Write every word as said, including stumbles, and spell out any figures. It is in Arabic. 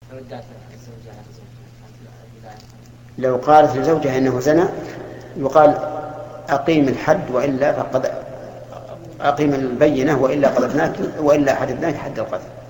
لو قالت لزوجها إنه زنى يقال أقيم الحد وإلا فقد أقيم البينة وإلا قذفناك وإلا حددناك حد القذف.